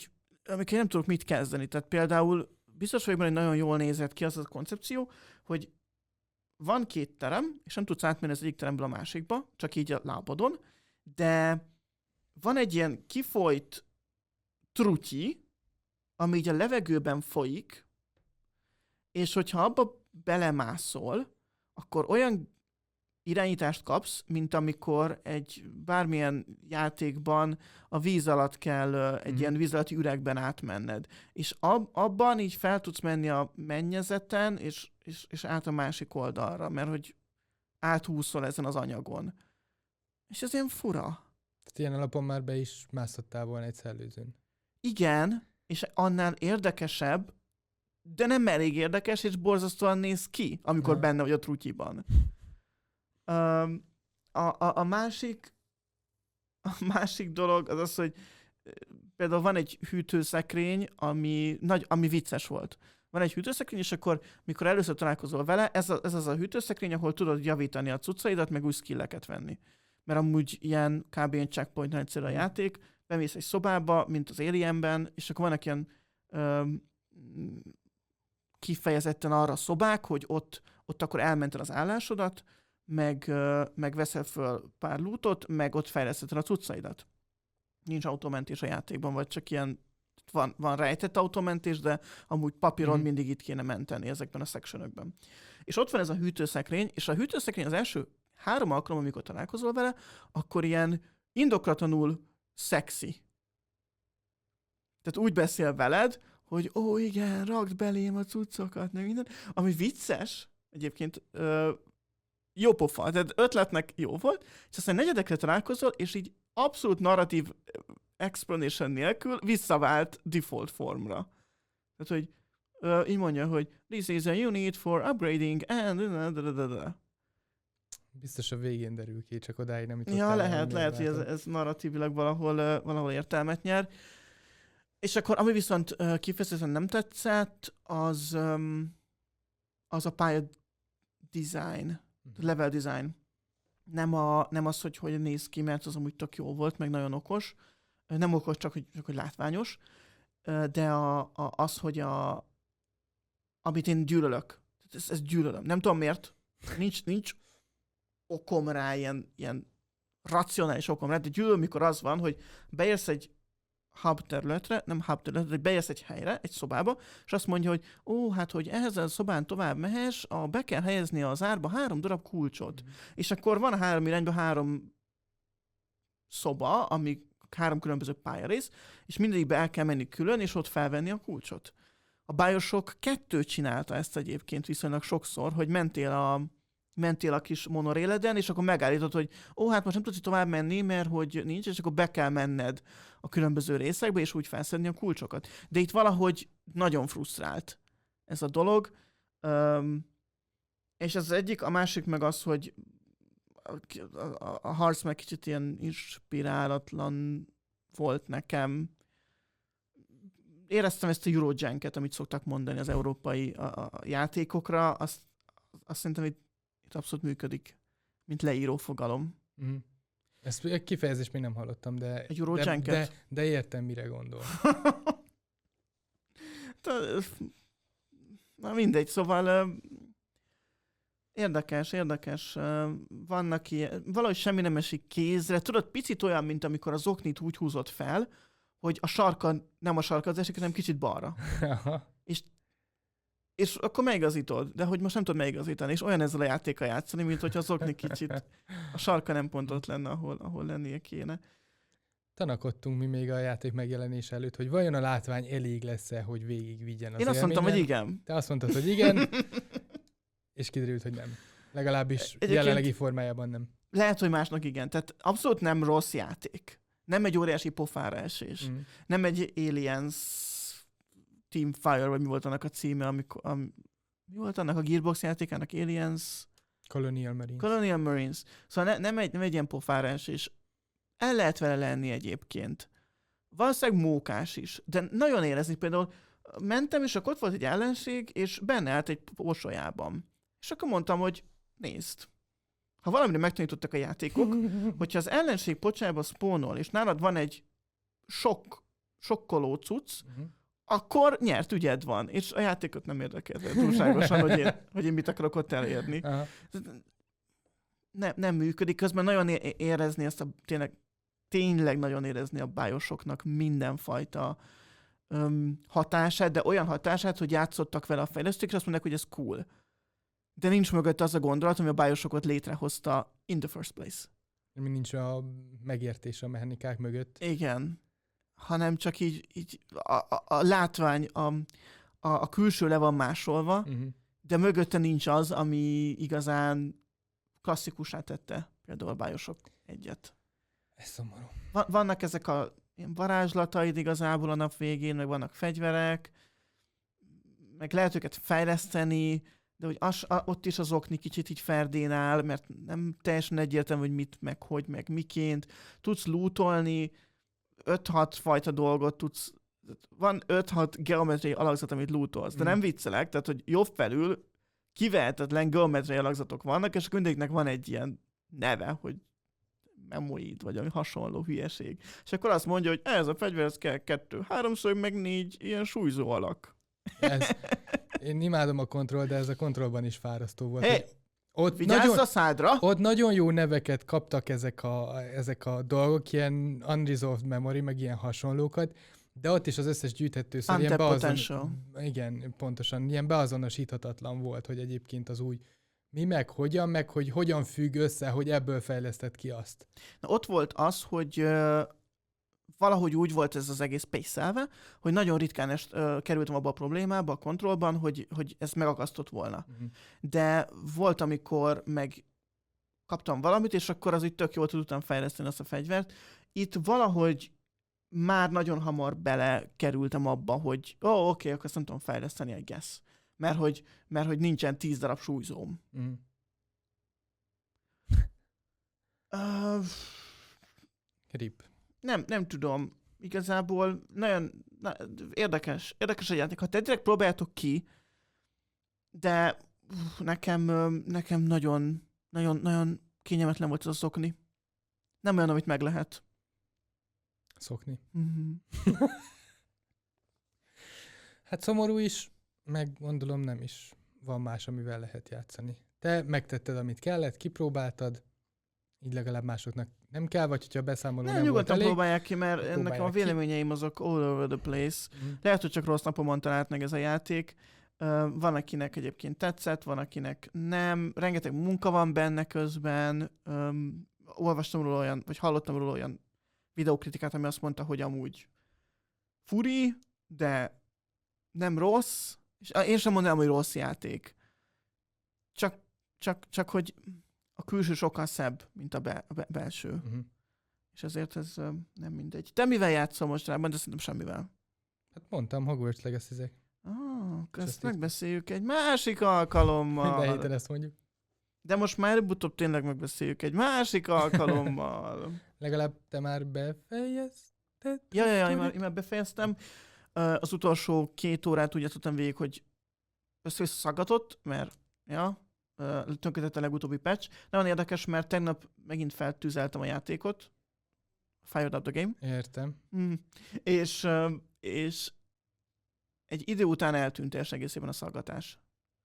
amikkel nem tudok mit kezdeni. Tehát például biztos vagyok benne, hogy nagyon jól nézett ki az a koncepció, hogy van két terem, és nem tudsz átmenni az egyik teremből a másikba, csak így a lábadon, de van egy ilyen kifolyt trutyi, ami így a levegőben folyik, és hogyha abba belemászol, akkor olyan irányítást kapsz, mint amikor egy bármilyen játékban a víz alatt kell egy mm. ilyen víz alatti üregben átmenned. És ab, abban így fel tudsz menni a mennyezeten, és, és, és át a másik oldalra, mert hogy áthúszol ezen az anyagon. És ez ilyen fura. Tehát ilyen alapon már be is mászottál volna egy szellőzőn. Igen, és annál érdekesebb, de nem elég érdekes, és borzasztóan néz ki, amikor ha. benne vagy a trutyiban. Um, a, a, a, másik, a másik dolog az az, hogy például van egy hűtőszekrény, ami, nagy, ami vicces volt. Van egy hűtőszekrény, és akkor, mikor először találkozol vele, ez, a, ez az a hűtőszekrény, ahol tudod javítani a cuccaidat, meg új skilleket venni. Mert amúgy ilyen kb. Ilyen checkpoint egyszerű a játék, bemész egy szobába, mint az Alienben, és akkor vannak ilyen um, kifejezetten arra szobák, hogy ott, ott akkor elmented az állásodat, meg, meg veszel föl pár lootot, meg ott fejlesztheted a cuccaidat. Nincs automentés a játékban, vagy csak ilyen, van, van rejtett automentés, de amúgy papíron mm. mindig itt kéne menteni ezekben a sectionökben. És ott van ez a hűtőszekrény, és a hűtőszekrény az első három alkalom, amikor találkozol vele, akkor ilyen indoklatlanul szexi. Tehát úgy beszél veled, hogy ó, igen, rakd belém a cuccokat, meg minden, ami vicces, egyébként ö, jó pofa, tehát ötletnek jó volt, és aztán negyedekre találkozol, és így abszolút narratív explanation nélkül visszavált default formra. Tehát, hogy ö, így mondja, hogy this is a unit for upgrading and... Biztos a végén derül ki, csak odáig nem jutott. Ja, lehet, lehet, hogy ez, ez narratívilag valahol, uh, valahol értelmet nyer. És akkor, ami viszont uh, kifejezetten nem tetszett, az, um, az a pálya design, uh-huh. level design. Nem, a, nem az, hogy hogy néz ki, mert az amúgy tök jó volt, meg nagyon okos. Nem okos, csak hogy, csak hogy látványos. Uh, de a, a, az, hogy a, amit én gyűlölök. Ez, ez gyűlölöm. Nem tudom miért. Nincs, nincs okom rá, ilyen, ilyen racionális okom rá, de gyűlöl, mikor az van, hogy beérsz egy hub területre, nem hub területre, hogy beérsz egy helyre, egy szobába, és azt mondja, hogy ó, hát, hogy ehhez a szobán tovább mehess, a, be kell helyezni az árba három darab kulcsot. Mm. És akkor van a három irányban három szoba, ami három különböző pályarész, és mindegyikbe el kell menni külön, és ott felvenni a kulcsot. A BioShock kettő csinálta ezt egyébként viszonylag sokszor, hogy mentél a mentél a kis monoréleden, és akkor megállítod, hogy ó, hát most nem tudsz tovább menni, mert hogy nincs, és akkor be kell menned a különböző részekbe, és úgy felszedni a kulcsokat. De itt valahogy nagyon frusztrált ez a dolog. Um, és ez az egyik, a másik meg az, hogy a, a, a harc meg kicsit ilyen inspirálatlan volt nekem. Éreztem ezt a Eurojanket, amit szoktak mondani az európai a, a játékokra, azt, azt szerintem itt itt abszolút működik, mint leíró fogalom. Mm. Ezt a kifejezést még nem hallottam, de, de, de, de értem, mire gondol. Na mindegy, szóval uh, érdekes, érdekes. Uh, vannak ilyen, valahogy semmi nem esik kézre. Tudod, picit olyan, mint amikor az oknit úgy húzott fel, hogy a sarka, nem a sarka az esik, hanem kicsit balra. és És akkor megigazítod, de hogy most nem tudod megigazítani, és olyan ezzel a játékkal játszani, mint hogyha az okni kicsit a sarka nem pont ott lenne, ahol, ahol lennie kéne. Tanakodtunk mi még a játék megjelenés előtt, hogy vajon a látvány elég lesz-e, hogy végigvigyen az Én azt élményen. mondtam, hogy igen. Te azt mondtad, hogy igen, és kiderült, hogy nem. Legalábbis Egyébként jelenlegi formájában nem. Lehet, hogy másnak igen. Tehát abszolút nem rossz játék. Nem egy óriási pofára esés. Mm. Nem egy Aliens Teamfire, vagy mi volt annak a címe, amikor, am, mi volt annak a Gearbox játékának? Aliens... Colonial Marines. Colonial Marines. Szóval ne, nem, egy, nem egy ilyen pofárás, és el lehet vele lenni egyébként. Valószínűleg mókás is, de nagyon érezni. Például mentem, és akkor ott volt egy ellenség, és benne állt egy posolyában. És akkor mondtam, hogy nézd. Ha valamire megtanítottak a játékok, hogyha az ellenség pocsájába spawnol, és nálad van egy sok sokkoló cucc, Uh-huh. akkor nyert ügyed van, és a játékot nem érdekel túlságosan, hogy én, hogy én mit akarok ott elérni. Aha. Nem, nem működik, közben nagyon é- érezni ezt a, tényleg, tényleg nagyon érezni a BIOShocknak mindenfajta öm, hatását, de olyan hatását, hogy játszottak vele a fejlesztők, és azt mondják, hogy ez cool. De nincs mögött az a gondolat, ami a BIOShockot létrehozta in the first place. Mi nincs a megértés a mechanikák mögött. Igen. Hanem csak így, így a, a, a látvány, a, a, a külső le van másolva, Uh-huh. de mögötte nincs az, ami igazán klasszikussá tette például a BIOShock egyet. Ez szomorú. Va- vannak ezek a ilyen varázslataid igazából a nap végén, meg vannak fegyverek, meg lehet őket fejleszteni, de hogy az, a, ott is az okni kicsit így ferdén áll, mert nem teljesen egyértelmű, hogy mit, meg hogy, meg miként. Tudsz lootolni, öt-hat fajta dolgot tudsz, van öt-hat geometriai alakzat, amit lootolsz, de Mm. nem viccelek, tehát hogy jobb felül kivehetetlen geometriai alakzatok vannak, és mindegyiknek van egy ilyen neve, hogy memoid, vagy ami hasonló hülyeség. És akkor azt mondja, hogy ez a fegyver, ez kell kettő, háromszög, meg négy ilyen súlyzó alak. Ez, én imádom a kontroll, de ez a kontrollban is fárasztó volt. Hé, hogy Ott vigyázz nagyon, a szádra! ott nagyon jó neveket kaptak ezek a, ezek a dolgok, ilyen unresolved memory, meg ilyen hasonlókat, de ott is az összes gyűjthetőszer ilyen Untapped beazon... potential. Igen, pontosan, ilyen beazonosíthatatlan volt, hogy egyébként az úgy mi meg hogyan, meg hogy hogyan függ össze, hogy ebből fejlesztett ki azt. Na, ott volt az, hogy uh, valahogy úgy volt ez az egész pace-elve, hogy nagyon ritkán est, uh, kerültem abba a problémába a kontrollban, hogy, hogy ez megakasztott volna. Uh-huh. De volt, amikor meg kaptam valamit, és akkor az így tök jól tudtam fejleszteni azt a fegyvert. Itt valahogy már nagyon hamar belekerültem abba, hogy ó, oh, oké, okay, akkor ezt nem tudom fejleszteni, I guess. Mert hogy, mert hogy nincsen tíz darab súlyzóm. Uh-huh. Uh, Rip. nem, nem tudom. Igazából nagyon na, érdekes. Érdekes a játék. Ha te direkt próbáljátok ki, de uff, nekem, ö, nekem nagyon, nagyon, nagyon kényelmetlen volt ez a szokni. Nem olyan, amit meg lehet. Szokni. Mm-hmm. Hát szomorú is, meg gondolom nem is van más, amivel lehet játszani. Te megtetted, amit kellett, kipróbáltad, így legalább másoknak nem kell, vagy hogyha beszámoló Nem, nem volt nyugodtan elég. próbálják ki, mert nekem a próbálják ki. véleményeim azok all over the place. Mm. Lehet, hogy csak rossz napomon talált meg ez a játék. Uh, van, akinek egyébként tetszett, van, akinek nem. Rengeteg munka van benne közben. Um, olvastam róla olyan, vagy hallottam róla olyan videókritikát, ami azt mondta, hogy amúgy furi, de nem rossz. És én sem mondanám, hogy rossz játék. Csak, csak, csak hogy a külső sokkal szebb, mint a, be, a be, belső. Uh-huh. És ezért ez uh, nem mindegy. Te mivel játszol mostanában, de szerintem semmivel. Hát mondtam, Hogwarts Legacy-zek. Ah, ezt ezt megbeszéljük egy másik alkalommal. Minden héten ezt mondjuk. De most már előbb-utóbb tényleg megbeszéljük egy másik alkalommal. Legalább te már befejezted? ja, ja, ja, én már, én már befejeztem. Uh, az utolsó két órát úgy játszottam végig, hogy össze-vissza szaggatott, mert ja, uh, tönkretett a legutóbbi patch. Nagyon érdekes, mert tegnap megint feltűzeltem a játékot. Fired up the game. Értem. Mm. És, uh, és egy idő után eltűnt teljesen egészében a szaggatás.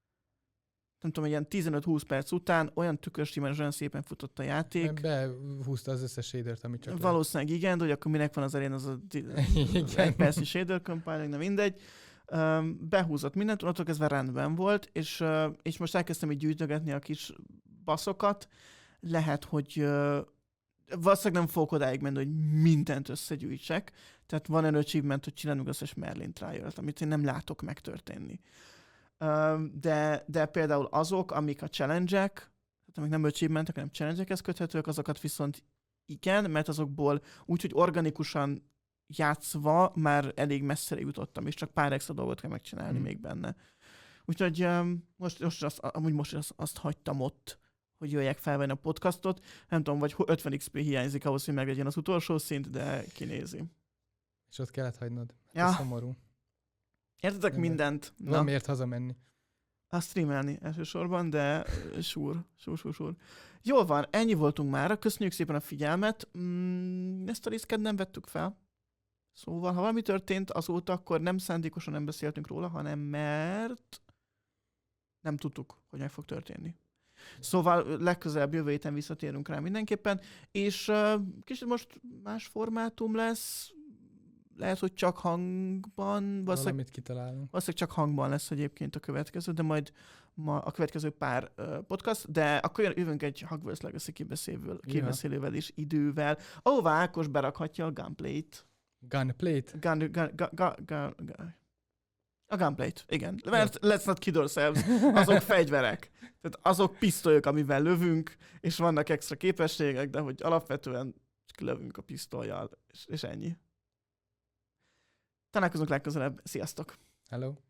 Nem tudom, egy ilyen tizenöt-húsz perc után olyan tükörsímen és olyan szépen futott a játék. Behúzta az összes shadert, amit csak Valószínűleg igen, de hogy akkor minek van az elén az a egy percnyi shader compiling, nem mindegy. Um, behúzott mindent, onnantól kezdve rendben volt, és, uh, és most elkezdtem így gyűjtögetni a kis baszokat. Lehet, hogy uh, valószínűleg nem fogok odáig menni, hogy mindent összegyűjtsek. Tehát van egy achievement, hogy csinálunk összes Merlin trial-t, amit én nem látok megtörténni. Um, de, de például azok, amik a challenge-ek, tehát amik nem achievementek, hanem challenge-ekhez köthetők, azokat viszont igen, mert azokból úgyhogy organikusan játszva már elég messzire jutottam, és csak pár extra dolgot kell megcsinálni hmm. még benne. Úgyhogy um, most, most azt, amúgy most azt, azt hagytam ott, hogy jöjjek felvenni a podcastot. Nem tudom, vagy ötven iksz pé hiányzik ahhoz, hogy meglegyen az utolsó szint, de kinézi. És ott kellett hagynod. Ja. Ez szomorú. Értetek Nem mindent? Van miért hazamenni. Azt streamelni elsősorban, de súr, súr, súr, súr. Jól van, ennyi voltunk már. Köszönjük szépen a figyelmet. Mm, ezt a részket nem vettük fel. Szóval, ha valami történt azóta, akkor nem szándékosan nem beszéltünk róla, hanem mert nem tudtuk, hogy meg fog történni. Szóval legközelebb jövő héten visszatérünk rá mindenképpen, és uh, kicsit most más formátum lesz, lehet, hogy csak hangban, valószínűleg, Valamit kitalálunk. valószínűleg csak hangban lesz egyébként a következő, de majd ma a következő pár uh, podcast, de akkor jön- jövünk egy Hogwarts Legacy kibeszélővel, kibeszélővel és idővel, ahová Ákos berakhatja a gunplay-t. Gunplate? Gun, gun, gun, gun, gun, gun. A gunplay-t, igen. Mert let's not kid ourselves, azok fegyverek. Tehát azok pisztolyok, amivel lövünk, és vannak extra képességek, de hogy alapvetően csak lövünk a pisztollyal, és, és ennyi. Találkozunk legközelebb. Sziasztok! Hello?